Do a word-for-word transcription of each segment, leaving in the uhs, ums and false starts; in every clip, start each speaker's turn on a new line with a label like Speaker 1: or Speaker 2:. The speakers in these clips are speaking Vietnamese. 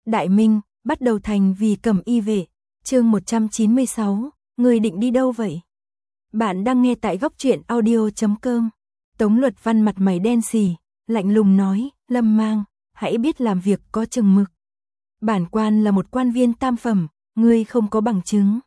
Speaker 1: Đại Minh, bắt đầu thành vì Cẩm Y vệ, chương một trăm chín mươi sáu, người định đi đâu vậy? Bạn đang nghe tại góc truyện audio chấm com. Tống Luật Văn mặt mày đen xì, lạnh lùng nói, Lâm Mang, hãy biết làm việc có chừng mực. Bản quan là một quan viên tam phẩm, ngươi không có bằng chứng.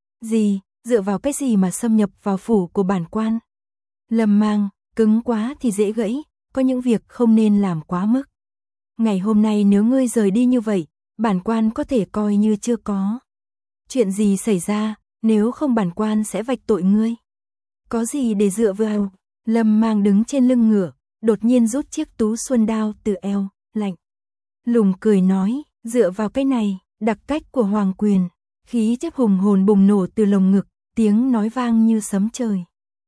Speaker 1: Gì, dựa vào cái gì mà xâm nhập vào phủ của bản quan? Lâm Mang, cứng quá thì dễ gãy, có những việc không nên làm quá mức. Ngày hôm nay nếu ngươi rời đi như vậy, bản quan có thể coi như chưa có. Chuyện gì xảy ra, nếu không bản quan sẽ vạch tội ngươi. Có gì để dựa vào? Lâm Mang đứng trên lưng ngựa, đột nhiên rút chiếc tú xuân đao từ eo, lạnh lùng cười nói, dựa vào cái này, đặc cách của hoàng quyền, khí chất hùng hồn bùng nổ từ lồng ngực, tiếng nói vang như sấm trời.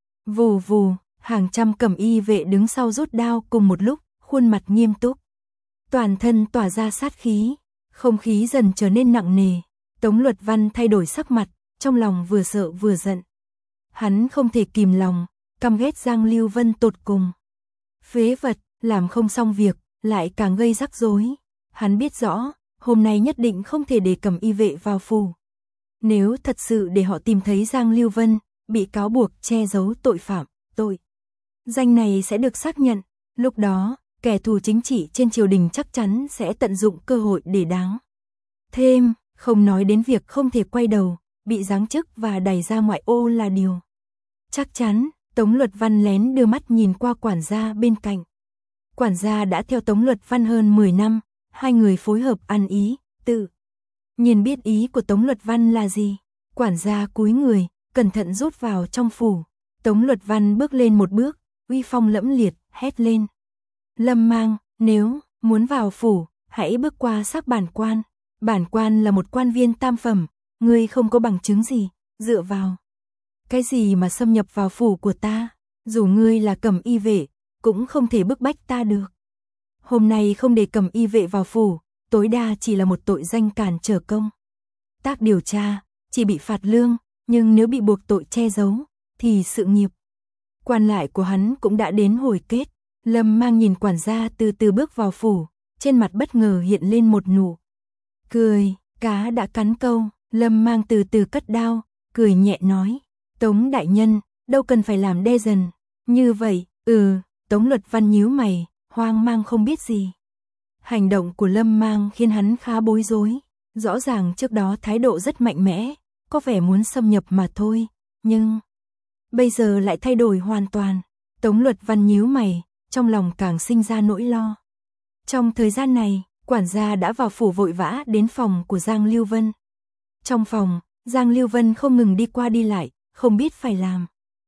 Speaker 1: Vù vù, hàng trăm Cẩm Y vệ đứng sau rút đao cùng một lúc, khuôn mặt nghiêm túc. Toàn thân tỏa ra sát khí, không khí dần trở nên nặng nề. Tống Luật Văn thay đổi sắc mặt, trong lòng vừa sợ vừa giận. Hắn không thể kìm lòng, căm ghét Giang Lưu Vân tột cùng. Phế vật, làm không xong việc, lại càng gây rắc rối. Hắn biết rõ, hôm nay nhất định không thể để Cẩm Y vệ vào phủ. Nếu thật sự để họ tìm thấy Giang Lưu Vân, bị cáo buộc che giấu tội phạm, tội danh này sẽ được xác nhận. Lúc đó, kẻ thù chính trị trên triều đình chắc chắn sẽ tận dụng cơ hội để đáng thêm, không nói đến việc không thể quay đầu, bị giáng chức và đẩy ra ngoại ô là điều chắc chắn. Tống Luật Văn lén đưa mắt nhìn qua quản gia bên cạnh. Quản gia đã theo Tống Luật Văn hơn mười năm, hai người phối hợp ăn ý, tự nhiên biết ý của Tống Luật Văn là gì. Quản gia cúi người, cẩn thận rút vào trong phủ. Tống Luật Văn bước lên một bước, uy phong lẫm liệt, hét lên. Lâm Mang, nếu muốn vào phủ, hãy bước qua xác bản quan. Bản quan là một quan viên tam phẩm, ngươi không có bằng chứng gì, dựa vào cái gì mà xâm nhập vào phủ của ta? Dù ngươi là Cẩm Y vệ, cũng không thể bức bách ta được. Hôm nay không để Cẩm Y vệ vào phủ, tối đa chỉ là một tội danh cản trở công tác điều tra, chỉ bị phạt lương, nhưng nếu bị buộc tội che giấu, thì sự nghiệp quan lại của hắn cũng đã đến hồi kết. Lâm Mang nhìn quản gia từ từ bước vào phủ, trên mặt bất ngờ hiện lên một nụ cười. Cá đã cắn câu. Lâm Mang từ từ cất đao, cười nhẹ nói, Tống đại nhân, đâu cần phải làm đe dần như vậy. Ừ. Tống Luật Văn nhíu mày, hoang mang không biết gì. Hành động của Lâm Mang khiến hắn khá bối rối. Rõ ràng trước đó thái độ rất mạnh mẽ, có vẻ muốn xâm nhập mà thôi, nhưng bây giờ lại thay đổi hoàn toàn. Tống Luật Văn nhíu mày, trong lòng càng sinh ra nỗi lo. Trong thời gian này, quản gia đã vào phủ vội vã đến phòng của Giang Lưu Vân. Trong phòng, Giang Lưu Vân không ngừng đi qua đi lại, không biết phải làm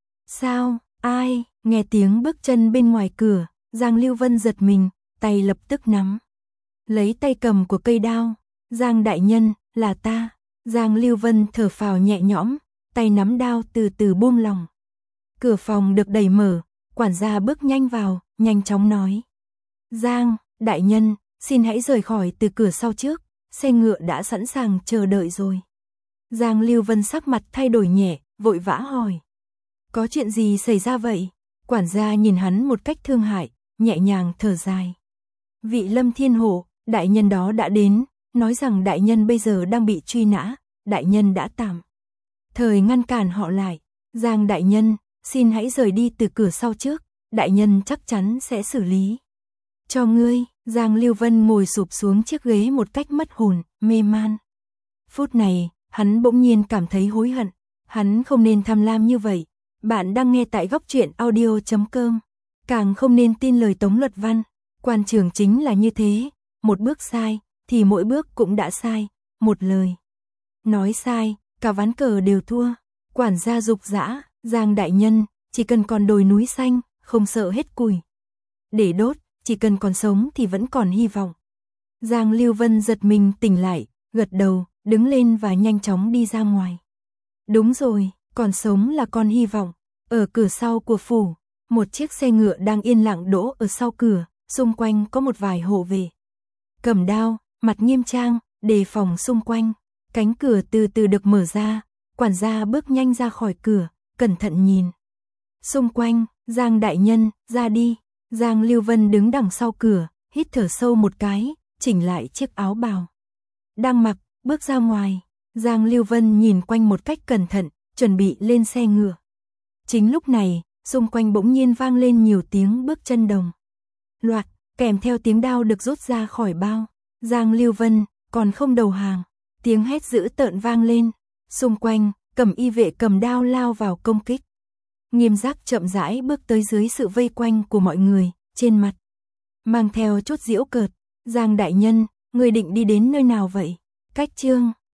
Speaker 1: sao. Ai? Nghe tiếng bước chân bên ngoài cửa, Giang Lưu Vân giật mình, tay lập tức nắm lấy tay cầm của cây đao. Giang đại nhân, là ta. Giang Lưu Vân thở phào nhẹ nhõm, tay nắm đao từ từ buông lỏng. Cửa phòng được đẩy mở, quản gia bước nhanh vào, nhanh chóng nói. Giang, đại nhân, xin hãy rời khỏi từ cửa sau trước, xe ngựa đã sẵn sàng chờ đợi rồi. Giang Lưu Vân sắc mặt thay đổi nhẹ, vội vã hỏi. Có chuyện gì xảy ra vậy? Quản gia nhìn hắn một cách thương hại, nhẹ nhàng thở dài. Vị Lâm Thiên Hổ, đại nhân đó đã đến, nói rằng đại nhân bây giờ đang bị truy nã, đại nhân đã tạm thời ngăn cản họ lại. Giang đại nhân, xin hãy rời đi từ cửa sau trước, đại nhân chắc chắn sẽ xử lý cho ngươi. Giang Lưu Vân ngồi sụp xuống chiếc ghế một cách mất hồn, mê man. Phút này, hắn bỗng nhiên cảm thấy hối hận, hắn không nên tham lam như vậy. Bạn đang nghe tại góc truyện audio chấm com. Càng không nên tin lời Tống Luật Văn. Quan trường chính là như thế, một bước sai, thì mỗi bước cũng đã sai, một lời nói sai, cả ván cờ đều thua. Quản gia dục dã, Giang đại nhân, chỉ cần còn đồi núi xanh, không sợ hết củi để đốt, chỉ cần còn sống thì vẫn còn hy vọng. Giang Lưu Vân giật mình tỉnh lại, gật đầu, đứng lên và nhanh chóng đi ra ngoài. Đúng rồi, còn sống là còn hy vọng. Ở cửa sau của phủ, một chiếc xe ngựa đang yên lặng đỗ ở sau cửa, xung quanh có một vài hộ vệ cầm đao, mặt nghiêm trang, đề phòng xung quanh. Cánh cửa từ từ được mở ra, quản gia bước nhanh ra khỏi cửa, cẩn thận nhìn xung quanh. Giang đại nhân, ra đi. Giang Lưu Vân đứng đằng sau cửa, hít thở sâu một cái, chỉnh lại chiếc áo bào đang mặc, bước ra ngoài. Giang Lưu Vân nhìn quanh một cách cẩn thận, chuẩn bị lên xe ngựa. Chính lúc này, xung quanh bỗng nhiên vang lên nhiều tiếng bước chân đồng loạt, kèm theo tiếng đao được rút ra khỏi bao. Giang Lưu Vân còn không đầu hàng, tiếng hét dữ tợn vang lên. Xung quanh, Cẩm Y vệ cầm đao lao vào công kích. Nghiêm Giác chậm rãi bước tới dưới sự vây quanh của mọi người, trên mặt mang theo chút giễu cợt. Giang đại nhân, người định đi đến nơi nào vậy? Cách chương